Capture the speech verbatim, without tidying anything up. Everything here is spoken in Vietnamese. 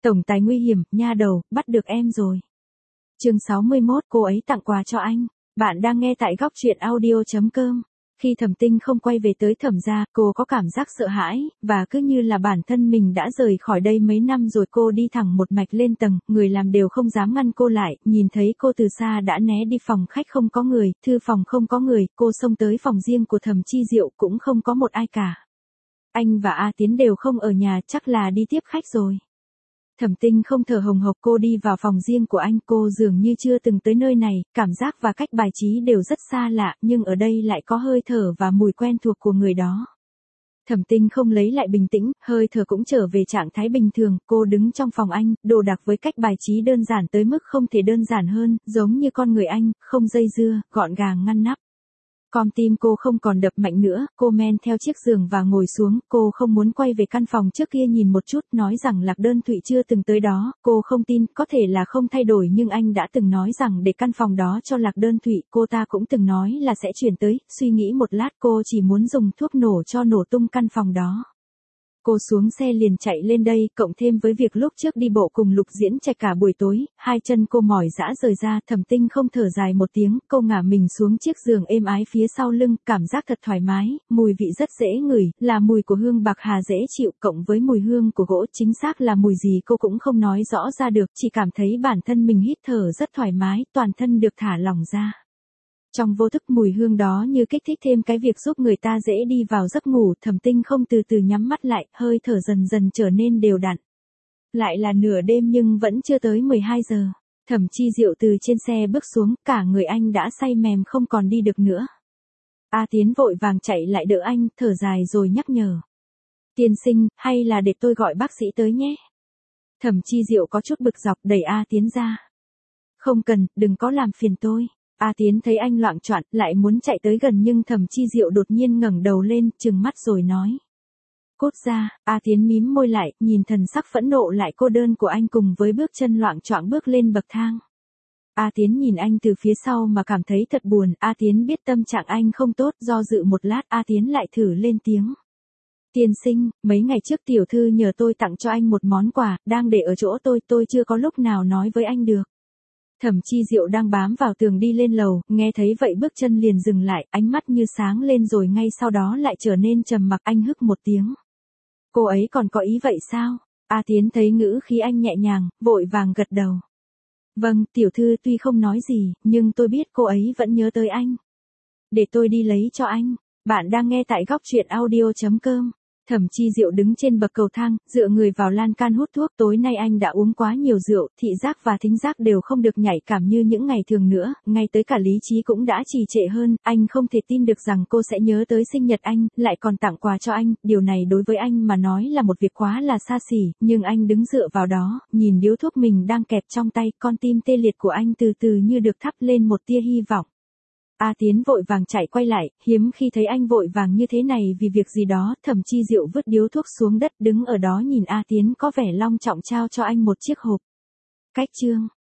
Tổng tài nguy hiểm, nha đầu, bắt được em rồi. Chương sáu mươi mốt, cô ấy tặng quà cho anh. Bạn đang nghe tại góc truyện audio chấm com. Khi Thẩm Tinh không quay về tới Thẩm gia, cô có cảm giác sợ hãi, và cứ như là bản thân mình đã rời khỏi đây mấy năm rồi. Cô đi thẳng một mạch lên tầng, người làm đều không dám ngăn cô lại, nhìn thấy cô từ xa đã né đi. Phòng khách không có người, thư phòng không có người, cô xông tới phòng riêng của Thẩm Chi Diệu cũng không có một ai cả. Anh và A Tiến đều không ở nhà, chắc là đi tiếp khách rồi. Thẩm Tinh không thở hồng hộc, cô đi vào phòng riêng của anh, cô dường như chưa từng tới nơi này, cảm giác và cách bài trí đều rất xa lạ, nhưng ở đây lại có hơi thở và mùi quen thuộc của người đó. Thẩm Tinh không lấy lại bình tĩnh, hơi thở cũng trở về trạng thái bình thường, cô đứng trong phòng anh, đồ đạc với cách bài trí đơn giản tới mức không thể đơn giản hơn, giống như con người anh, không dây dưa, gọn gàng ngăn nắp. Con tim cô không còn đập mạnh nữa, cô men theo chiếc giường và ngồi xuống, cô không muốn quay về căn phòng trước kia nhìn một chút, nói rằng Lạc Đơn Thụy chưa từng tới đó, cô không tin, có thể là không thay đổi nhưng anh đã từng nói rằng để căn phòng đó cho Lạc Đơn Thụy, cô ta cũng từng nói là sẽ chuyển tới, suy nghĩ một lát cô chỉ muốn dùng thuốc nổ cho nổ tung căn phòng đó. Cô xuống xe liền chạy lên đây, cộng thêm với việc lúc trước đi bộ cùng Lục Diễn Trạch cả buổi tối, hai chân cô mỏi rã rời ra. Thẩm Tinh không thở dài một tiếng, cô ngả mình xuống chiếc giường êm ái phía sau lưng, cảm giác thật thoải mái, mùi vị rất dễ ngửi, là mùi của hương bạc hà dễ chịu cộng với mùi hương của gỗ, chính xác là mùi gì cô cũng không nói rõ ra được, chỉ cảm thấy bản thân mình hít thở rất thoải mái, toàn thân được thả lỏng ra. Trong vô thức mùi hương đó như kích thích thêm cái việc giúp người ta dễ đi vào giấc ngủ. Thẩm Tinh không từ từ nhắm mắt lại, hơi thở dần dần trở nên đều đặn. Lại là nửa đêm nhưng vẫn chưa tới mười hai giờ. Thẩm Chi Diệu từ trên xe bước xuống, cả người anh đã say mềm không còn đi được nữa. A Tiến vội vàng chạy lại đỡ anh, thở dài rồi nhắc nhở. Tiên sinh, hay là để tôi gọi bác sĩ tới nhé. Thẩm Chi Diệu có chút bực dọc đẩy A Tiến ra. Không cần, đừng có làm phiền tôi. A Tiến thấy anh loạng choạng, lại muốn chạy tới gần nhưng Thẩm Chi Diệu đột nhiên ngẩng đầu lên, trừng mắt rồi nói. Cút ra. A Tiến mím môi lại, nhìn thần sắc phẫn nộ lại cô đơn của anh cùng với bước chân loạng choạng bước lên bậc thang. A Tiến nhìn anh từ phía sau mà cảm thấy thật buồn, A Tiến biết tâm trạng anh không tốt, do dự một lát A Tiến lại thử lên tiếng. Tiên sinh, mấy ngày trước tiểu thư nhờ tôi tặng cho anh một món quà, đang để ở chỗ tôi, tôi chưa có lúc nào nói với anh được. Thẩm Chi Diệu đang bám vào tường đi lên lầu, nghe thấy vậy bước chân liền dừng lại, ánh mắt như sáng lên rồi ngay sau đó lại trở nên trầm mặc. Anh hức một tiếng. Cô ấy còn có ý vậy sao? A Tiến thấy ngữ khí anh nhẹ nhàng, vội vàng gật đầu. Vâng, tiểu thư tuy không nói gì, nhưng tôi biết cô ấy vẫn nhớ tới anh. Để tôi đi lấy cho anh. Bạn đang nghe tại góc truyện audio chấm com. Thẩm Chi Diệu đứng trên bậc cầu thang, dựa người vào lan can hút thuốc. Tối nay anh đã uống quá nhiều rượu, thị giác và thính giác đều không được nhạy cảm như những ngày thường nữa, ngay tới cả lý trí cũng đã trì trệ hơn. Anh không thể tin được rằng cô sẽ nhớ tới sinh nhật anh, lại còn tặng quà cho anh. Điều này đối với anh mà nói là một việc quá là xa xỉ, nhưng anh đứng dựa vào đó, nhìn điếu thuốc mình đang kẹp trong tay, con tim tê liệt của anh từ từ như được thắp lên một tia hy vọng. A Tiến vội vàng chạy quay lại, hiếm khi thấy anh vội vàng như thế này vì việc gì đó. Thẩm Chi Diệu vứt điếu thuốc xuống đất đứng ở đó nhìn A Tiến có vẻ long trọng trao cho anh một chiếc hộp. Cách chương